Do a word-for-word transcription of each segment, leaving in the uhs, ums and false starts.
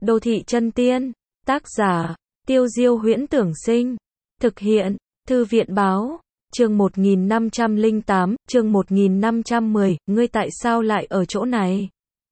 Đô thị chân tiên. Tác giả, Tiêu Diêu Huyễn Tưởng Sinh. Thực hiện, Thư viện Báo. Chương một nghìn năm trăm lẻ tám, chương một nghìn năm trăm mười, ngươi tại sao lại ở chỗ này?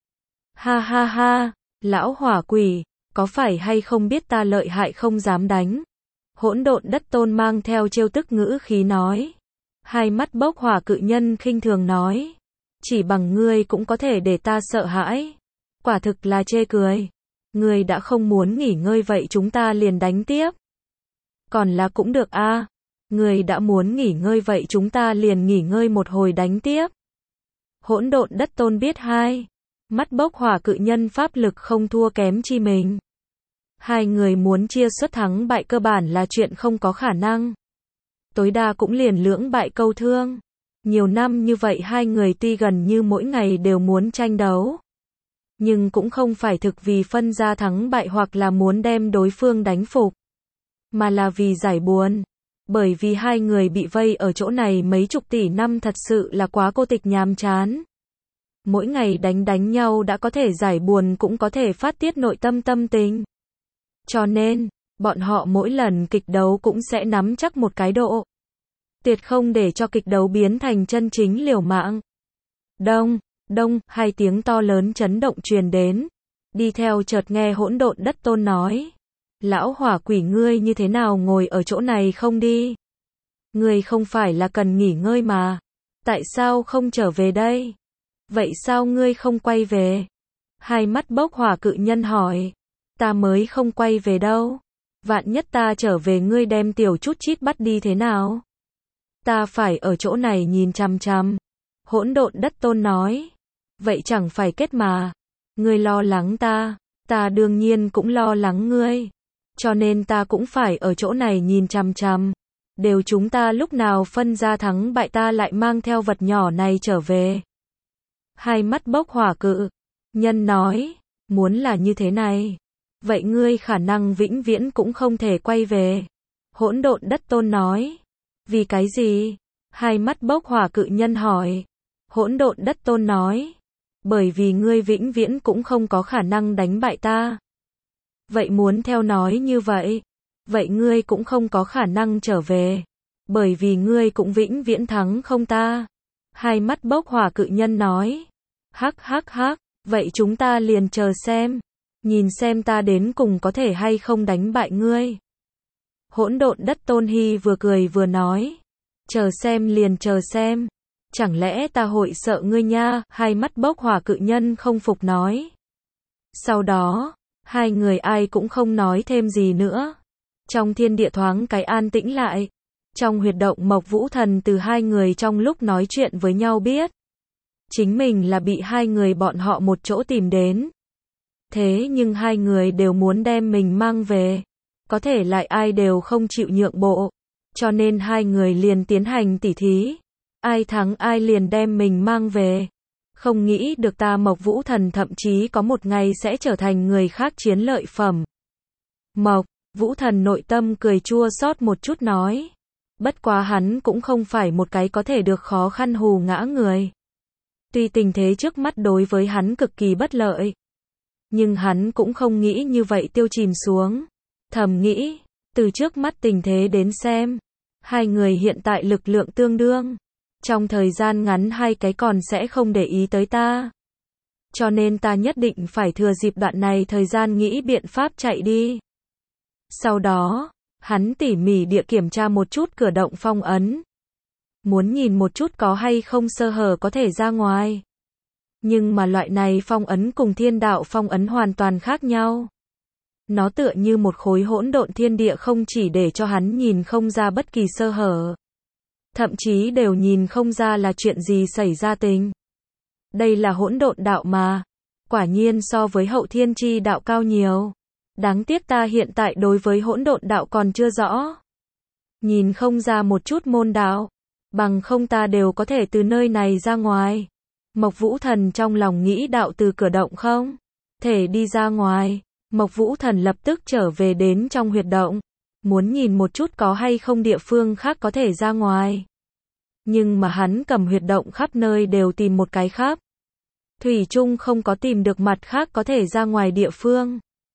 Ha ha ha, lão hỏa quỷ, có phải hay không biết ta lợi hại không dám đánh? Hỗn độn đất tôn mang theo trêu tức ngữ khí nói. Hai mắt bốc hỏa cự nhân khinh thường nói. Chỉ bằng ngươi cũng có thể để ta sợ hãi. Quả thực là chê cười. Ngươi đã không muốn nghỉ ngơi vậy chúng ta liền đánh tiếp. Còn là cũng được a. À. Ngươi đã muốn nghỉ ngơi vậy chúng ta liền nghỉ ngơi một hồi đánh tiếp. Hỗn độn đất tôn biết hai. Mắt bốc hỏa cự nhân pháp lực không thua kém chi mình. Hai người muốn chia suất thắng bại cơ bản là chuyện không có khả năng. Tối đa cũng liền lưỡng bại câu thương. Nhiều năm như vậy hai người tuy gần như mỗi ngày đều muốn tranh đấu. Nhưng cũng không phải thực vì phân ra thắng bại hoặc là muốn đem đối phương đánh phục. Mà là vì giải buồn. Bởi vì hai người bị vây ở chỗ này mấy chục tỷ năm thật sự là quá cô tịch nhàm chán. Mỗi ngày đánh đánh nhau đã có thể giải buồn cũng có thể phát tiết nội tâm tâm tình. Cho nên, bọn họ mỗi lần kịch đấu cũng sẽ nắm chắc một cái độ. Tuyệt không để cho kịch đấu biến thành chân chính liều mạng. Đông, đông, hai tiếng to lớn chấn động truyền đến. Đi theo chợt nghe hỗn độn đất tôn nói. Lão hỏa quỷ ngươi như thế nào ngồi ở chỗ này không đi? Ngươi không phải là cần nghỉ ngơi mà. Tại sao không trở về đây? Vậy sao ngươi không quay về? Hai mắt bốc hỏa cự nhân hỏi. Ta mới không quay về đâu. Vạn nhất ta trở về ngươi đem tiểu chút chít bắt đi thế nào? Ta phải ở chỗ này nhìn chằm chằm. Hỗn độn đất tôn nói. Vậy chẳng phải kết mà. Ngươi lo lắng ta. Ta đương nhiên cũng lo lắng ngươi. Cho nên ta cũng phải ở chỗ này nhìn chằm chằm. Đều chúng ta lúc nào phân ra thắng bại ta lại mang theo vật nhỏ này trở về. Hai mắt bốc hỏa cự nhân nói. Muốn là như thế này. Vậy ngươi khả năng vĩnh viễn cũng không thể quay về. Hỗn độn đất tôn nói. Vì cái gì? Hai mắt bốc hỏa cự nhân hỏi. Hỗn độn đất tôn nói. Bởi vì ngươi vĩnh viễn cũng không có khả năng đánh bại ta. Vậy muốn theo nói như vậy. Vậy ngươi cũng không có khả năng trở về. Bởi vì ngươi cũng vĩnh viễn thắng không ta. Hai mắt bốc hỏa cự nhân nói. Hắc hắc hắc. Vậy chúng ta liền chờ xem. Nhìn xem ta đến cùng có thể hay không đánh bại ngươi. Hỗn độn đất tôn hy vừa cười vừa nói. Chờ xem liền chờ xem. Chẳng lẽ ta hội sợ ngươi nha? Hai mắt bốc hỏa cự nhân không phục nói. Sau đó, hai người ai cũng không nói thêm gì nữa. Trong thiên địa thoáng cái an tĩnh lại. Trong huyệt động Mộc Vũ Thần từ hai người trong lúc nói chuyện với nhau biết. Chính mình là bị hai người bọn họ một chỗ tìm đến. Thế nhưng hai người đều muốn đem mình mang về. Có thể lại ai đều không chịu nhượng bộ. Cho nên hai người liền tiến hành tỉ thí. Ai thắng ai liền đem mình mang về. Không nghĩ được ta Mộc Vũ Thần thậm chí có một ngày sẽ trở thành người khác chiến lợi phẩm. Mộc Vũ Thần nội tâm cười chua xót một chút nói. Bất quá hắn cũng không phải một cái có thể được khó khăn hù ngã người. Tuy tình thế trước mắt đối với hắn cực kỳ bất lợi. Nhưng hắn cũng không nghĩ như vậy tiêu chìm xuống. Thầm nghĩ, từ trước mắt tình thế đến xem. Hai người hiện tại lực lượng tương đương. Trong thời gian ngắn hai cái còn sẽ không để ý tới ta. Cho nên ta nhất định phải thừa dịp đoạn này thời gian nghĩ biện pháp chạy đi. Sau đó, hắn tỉ mỉ địa kiểm tra một chút cửa động phong ấn. Muốn nhìn một chút có hay không sơ hở có thể ra ngoài. Nhưng mà loại này phong ấn cùng thiên đạo phong ấn hoàn toàn khác nhau. Nó tựa như một khối hỗn độn thiên địa không chỉ để cho hắn nhìn không ra bất kỳ sơ hở. Thậm chí đều nhìn không ra là chuyện gì xảy ra tình. Đây là hỗn độn đạo mà. Quả nhiên so với hậu thiên chi đạo cao nhiều. Đáng tiếc ta hiện tại đối với hỗn độn đạo còn chưa rõ. Nhìn không ra một chút môn đạo. Bằng không ta đều có thể từ nơi này ra ngoài. Mộc Vũ Thần trong lòng nghĩ đạo từ cửa động không thể đi ra ngoài. Mộc Vũ Thần lập tức trở về đến trong huyệt động. Muốn nhìn một chút có hay không địa phương khác có thể ra ngoài. Nhưng mà hắn cầm huyệt động khắp nơi đều tìm một cái khắp. Thủy chung không có tìm được mặt khác có thể ra ngoài địa phương.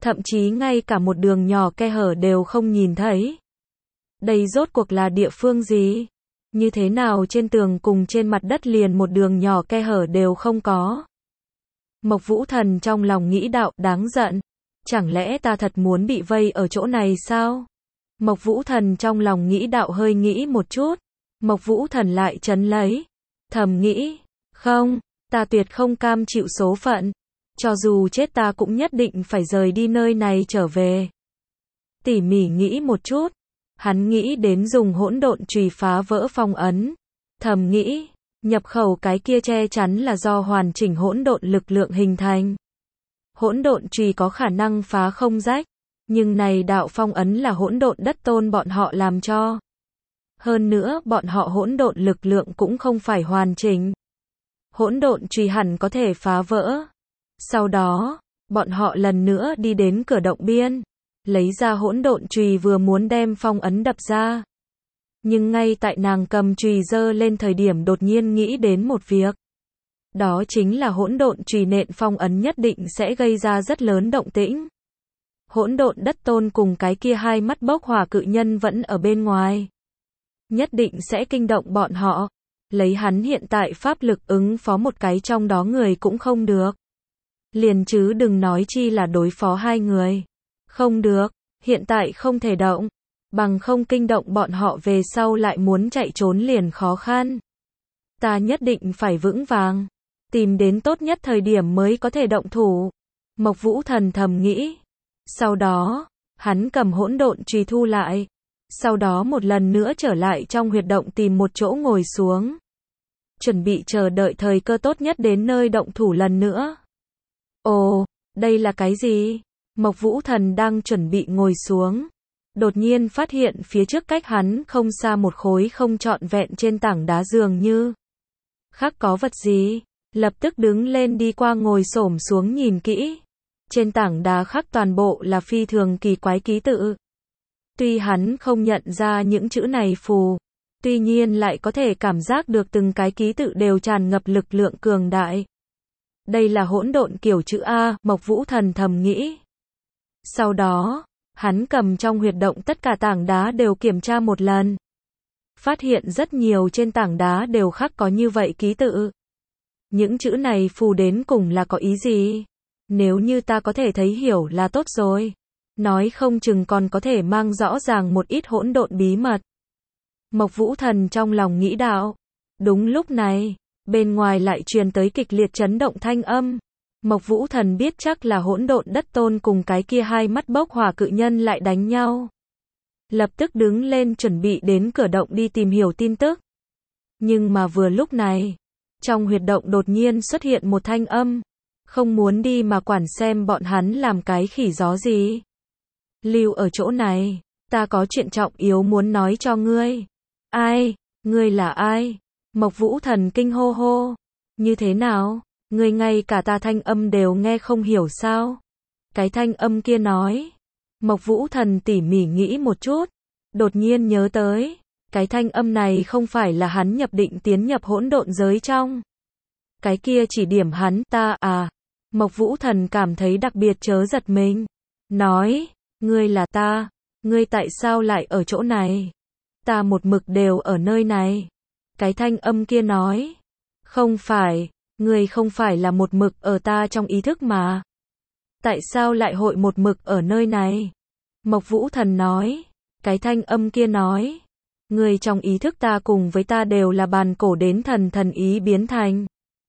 thậm chí ngay cả một đường nhỏ khe hở đều không nhìn thấy. Đây rốt cuộc là địa phương gì? Như thế nào trên tường cùng trên mặt đất liền một đường nhỏ khe hở đều không có? Mộc Vũ Thần trong lòng nghĩ đạo, đáng giận. Chẳng lẽ ta thật muốn bị vây ở chỗ này sao? Mộc Vũ Thần trong lòng nghĩ đạo hơi nghĩ một chút. Mộc Vũ Thần lại trấn lấy. Thầm nghĩ, không, ta tuyệt không cam chịu số phận. Cho dù chết ta cũng nhất định phải rời đi nơi này trở về. Tỉ mỉ nghĩ một chút. Hắn nghĩ đến dùng hỗn độn chùy phá vỡ phong ấn. Thầm nghĩ, nhập khẩu cái kia che chắn là do hoàn chỉnh hỗn độn lực lượng hình thành. Hỗn độn chùy có khả năng phá không rách, nhưng này đạo phong ấn là hỗn độn đất tôn bọn họ làm cho. Hơn nữa, bọn họ hỗn độn lực lượng cũng không phải hoàn chỉnh. Hỗn độn chùy hẳn có thể phá vỡ. Sau đó, bọn họ lần nữa đi đến cửa động biên, lấy ra hỗn độn chùy vừa muốn đem phong ấn đập ra. Nhưng ngay tại nàng cầm chùy giơ lên thời điểm đột nhiên nghĩ đến một việc. Đó chính là hỗn độn chùy nện phong ấn nhất định sẽ gây ra rất lớn động tĩnh. Hỗn độn đất tôn cùng cái kia hai mắt bốc hỏa cự nhân vẫn ở bên ngoài. Nhất định sẽ kinh động bọn họ. Lấy hắn hiện tại pháp lực ứng phó một cái trong đó người cũng không được. Liền chứ đừng nói chi là đối phó hai người. Không được, hiện tại không thể động. Bằng không kinh động bọn họ về sau lại muốn chạy trốn liền khó khăn. Ta nhất định phải vững vàng. Tìm đến tốt nhất thời điểm mới có thể động thủ. Mộc Vũ Thần thầm nghĩ. Sau đó, hắn cầm hỗn độn chùy thu lại. Sau đó một lần nữa trở lại trong huyệt động tìm một chỗ ngồi xuống. Chuẩn bị chờ đợi thời cơ tốt nhất đến nơi động thủ lần nữa. Ồ, đây là cái gì? Mộc Vũ Thần đang chuẩn bị ngồi xuống. Đột nhiên phát hiện phía trước cách hắn không xa một khối không trọn vẹn trên tảng đá dường như khắc có vật gì. Lập tức đứng lên đi qua ngồi xổm xuống nhìn kỹ. Trên tảng đá khắc toàn bộ là phi thường kỳ quái ký tự. Tuy hắn không nhận ra những chữ này phù, tuy nhiên lại có thể cảm giác được từng cái ký tự đều tràn ngập lực lượng cường đại. Đây là hỗn độn kiểu chữ A, Mộc Vũ Thần thầm nghĩ. Sau đó, hắn cầm trong huyệt động tất cả tảng đá đều kiểm tra một lần. Phát hiện rất nhiều trên tảng đá đều khắc có như vậy ký tự. Những chữ này phù đến cùng là có ý gì? Nếu như ta có thể thấy hiểu là tốt rồi. Nói không chừng còn có thể mang rõ ràng một ít hỗn độn bí mật. Mộc Vũ Thần trong lòng nghĩ đạo. Đúng lúc này, bên ngoài lại truyền tới kịch liệt chấn động thanh âm. Mộc Vũ Thần biết chắc là hỗn độn đất tôn cùng cái kia hai mắt bốc hỏa cự nhân lại đánh nhau. Lập tức đứng lên chuẩn bị đến cửa động đi tìm hiểu tin tức. Nhưng mà vừa lúc này, trong huyệt động đột nhiên xuất hiện một thanh âm. Không muốn đi mà quản xem bọn hắn làm cái khỉ gió gì. Lưu ở chỗ này, ta có chuyện trọng yếu muốn nói cho ngươi. Ai? Ngươi là ai? Mộc Vũ Thần kinh hô hô. Như thế nào? Ngươi ngay cả ta thanh âm đều nghe không hiểu sao? Cái thanh âm kia nói. Mộc Vũ Thần tỉ mỉ nghĩ một chút. Đột nhiên nhớ tới. Cái thanh âm này không phải là hắn nhập định tiến nhập hỗn độn giới trong. Cái kia chỉ điểm hắn ta à. Mộc Vũ Thần cảm thấy đặc biệt chớ giật mình. Nói. Ngươi là ta. Ngươi tại sao lại ở chỗ này? Ta một mực đều ở nơi này. Cái thanh âm kia nói. Không phải. Ngươi không phải là một mực ở ta trong ý thức mà. Tại sao lại hội một mực ở nơi này? Mộc Vũ Thần nói. Cái thanh âm kia nói. Ngươi trong ý thức ta cùng với ta đều là bàn cổ đến thần thần ý biến thành.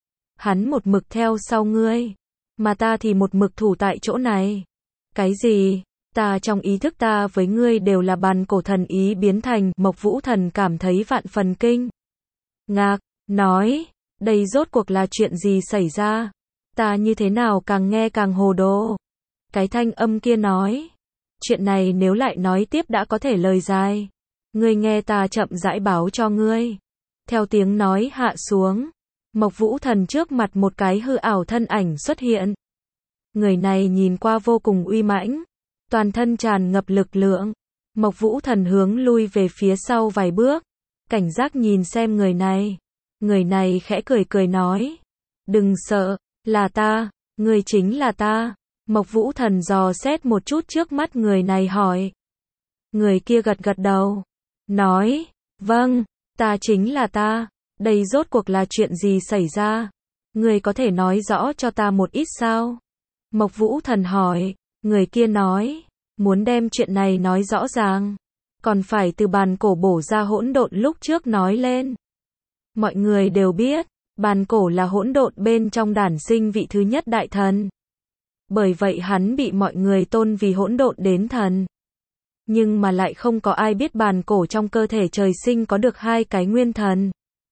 Hắn một mực theo sau ngươi. Mà ta thì một mực thủ tại chỗ này. Cái gì? Ta trong ý thức ta với ngươi đều là bàn cổ thần ý biến thành. Mộc Vũ Thần cảm thấy vạn phần kinh ngạc, nói. Đây rốt cuộc là chuyện gì xảy ra? Ta như thế nào càng nghe càng hồ đồ. Cái thanh âm kia nói. Chuyện này nếu lại nói tiếp đã có thể lời dài. Ngươi nghe ta chậm rãi báo cho ngươi. Theo tiếng nói hạ xuống. Mộc Vũ Thần trước mặt một cái hư ảo thân ảnh xuất hiện. Người này nhìn qua vô cùng uy mãnh. Toàn thân tràn ngập lực lượng. Mộc Vũ Thần hướng lui về phía sau vài bước. Cảnh giác nhìn xem người này. Người này khẽ cười cười nói. Đừng sợ, là ta, ngươi chính là ta. Mộc Vũ Thần dò xét một chút trước mắt người này hỏi. Người kia gật gật đầu. Nói, vâng, ta chính là ta. Đây rốt cuộc là chuyện gì xảy ra? Người có thể nói rõ cho ta một ít sao? Mộc Vũ Thần hỏi. Người kia nói, muốn đem chuyện này nói rõ ràng, còn phải từ bàn cổ bổ ra hỗn độn lúc trước nói lên. Mọi người đều biết, bàn cổ là hỗn độn bên trong đản sinh vị thứ nhất đại thần. Bởi vậy hắn bị mọi người tôn vì hỗn độn đến thần. Nhưng mà lại không có ai biết bàn cổ trong cơ thể trời sinh có được hai cái nguyên thần.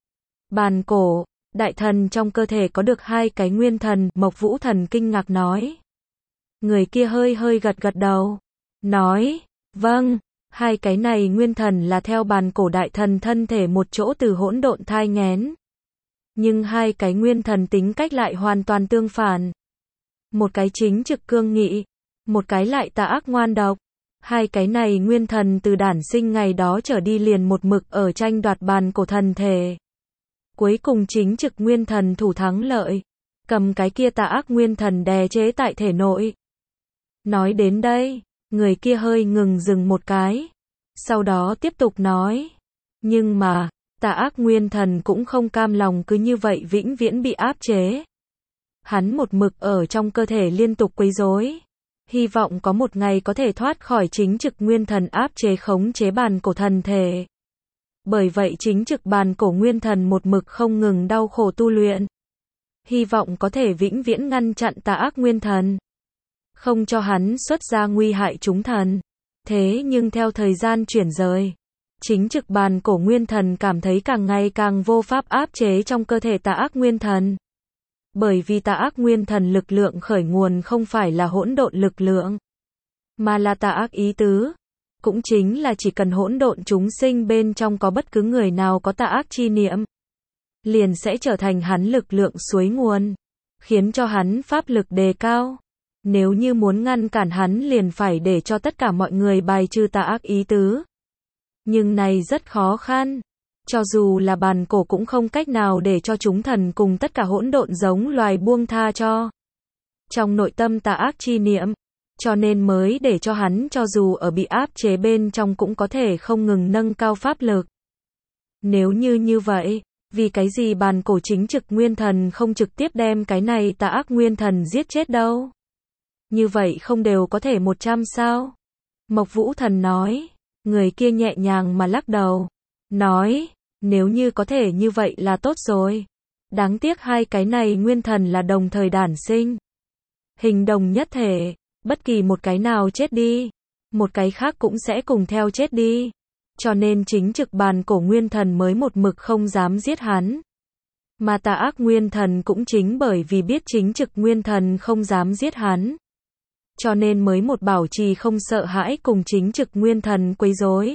Bàn cổ, đại thần trong cơ thể có được hai cái nguyên thần, Mộc Vũ Thần kinh ngạc nói. Người kia hơi hơi gật gật đầu. Nói, vâng, hai cái này nguyên thần là theo bàn cổ đại thần thân thể một chỗ từ hỗn độn thai nghén. Nhưng hai cái nguyên thần tính cách lại hoàn toàn tương phản. Một cái chính trực cương nghị, một cái lại tà ác ngoan độc. Hai cái này nguyên thần từ đản sinh ngày đó trở đi liền một mực ở tranh đoạt bàn cổ thần thể. Cuối cùng chính trực nguyên thần thủ thắng lợi, cầm cái kia tà ác nguyên thần đè chế tại thể nội. Nói đến đây, người kia hơi ngừng dừng một cái. Sau đó tiếp tục nói. Nhưng mà, tà ác nguyên thần cũng không cam lòng cứ như vậy vĩnh viễn bị áp chế. Hắn một mực ở trong cơ thể liên tục quấy rối. Hy vọng có một ngày có thể thoát khỏi chính trực nguyên thần áp chế khống chế bàn cổ thần thể. Bởi vậy chính trực bàn cổ nguyên thần một mực không ngừng đau khổ tu luyện. Hy vọng có thể vĩnh viễn ngăn chặn tà ác nguyên thần. Không cho hắn xuất ra nguy hại chúng thần. Thế nhưng theo thời gian chuyển rời, chính trực bàn cổ nguyên thần cảm thấy càng ngày càng vô pháp áp chế trong cơ thể tà ác nguyên thần. Bởi vì tà ác nguyên thần lực lượng khởi nguồn không phải là hỗn độn lực lượng, mà là tà ác ý tứ. Cũng chính là chỉ cần hỗn độn chúng sinh bên trong có bất cứ người nào có tà ác chi niệm, liền sẽ trở thành hắn lực lượng suối nguồn, khiến cho hắn pháp lực đề cao. Nếu như muốn ngăn cản hắn liền phải để cho tất cả mọi người bài trừ tà ác ý tứ. Nhưng này rất khó khăn. Cho dù là bàn cổ cũng không cách nào để cho chúng thần cùng tất cả hỗn độn giống loài buông tha cho trong nội tâm tà ác chi niệm, cho nên mới để cho hắn cho dù ở bị áp chế bên trong cũng có thể không ngừng nâng cao pháp lực. Nếu như như vậy, vì cái gì bàn cổ chính trực nguyên thần không trực tiếp đem cái này tà ác nguyên thần giết chết đâu? Như vậy không đều có thể một trăm sao? Mộc Vũ Thần nói. Người kia nhẹ nhàng mà lắc đầu. Nói, nếu như có thể như vậy là tốt rồi. Đáng tiếc hai cái này nguyên thần là đồng thời đản sinh. Hình đồng nhất thể, bất kỳ một cái nào chết đi, một cái khác cũng sẽ cùng theo chết đi. Cho nên chính trực bàn cổ nguyên thần mới một mực không dám giết hắn. Mà tà ác nguyên thần cũng chính bởi vì biết chính trực nguyên thần không dám giết hắn, cho nên mới một bảo trì không sợ hãi cùng chính trực nguyên thần quấy rối.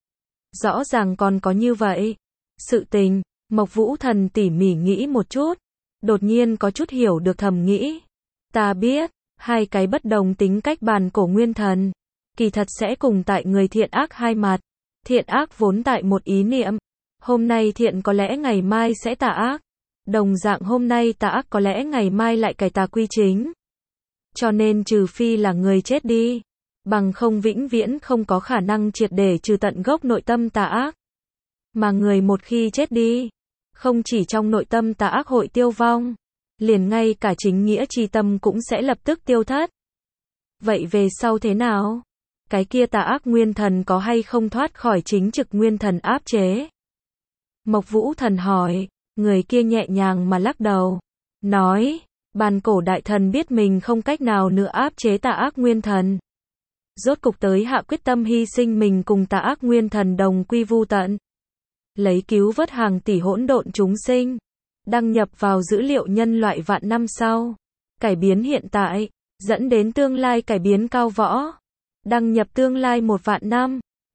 Rõ ràng còn có như vậy. Sự tình, Mộc Vũ Thần tỉ mỉ nghĩ một chút, đột nhiên có chút hiểu được thầm nghĩ. Ta biết, hai cái bất đồng tính cách bàn cổ nguyên thần, kỳ thật sẽ cùng tại người thiện ác hai mặt. Thiện ác vốn tại một ý niệm. Hôm nay thiện có lẽ ngày mai sẽ tà ác. Đồng dạng hôm nay tà ác có lẽ ngày mai lại cải tà quy chính. Cho nên trừ phi là người chết đi, bằng không vĩnh viễn không có khả năng triệt để trừ tận gốc nội tâm tà ác. Mà người một khi chết đi, không chỉ trong nội tâm tà ác hội tiêu vong, liền ngay cả chính nghĩa chi tâm cũng sẽ lập tức tiêu thất. Vậy về sau thế nào? Cái kia tà ác nguyên thần có hay không thoát khỏi chính trực nguyên thần áp chế? Mộc Vũ Thần hỏi. Người kia nhẹ nhàng mà lắc đầu. Nói, bàn cổ đại thần biết mình không cách nào nữa áp chế tà ác nguyên thần. Rốt cục tới hạ quyết tâm hy sinh mình cùng tà ác nguyên thần đồng quy vu tận. Lấy cứu vớt hàng tỷ hỗn độn chúng sinh. Đăng nhập vào dữ liệu nhân loại vạn năm sau. Cải biến hiện tại, dẫn đến tương lai cải biến cao võ. Đăng nhập tương lai một vạn năm.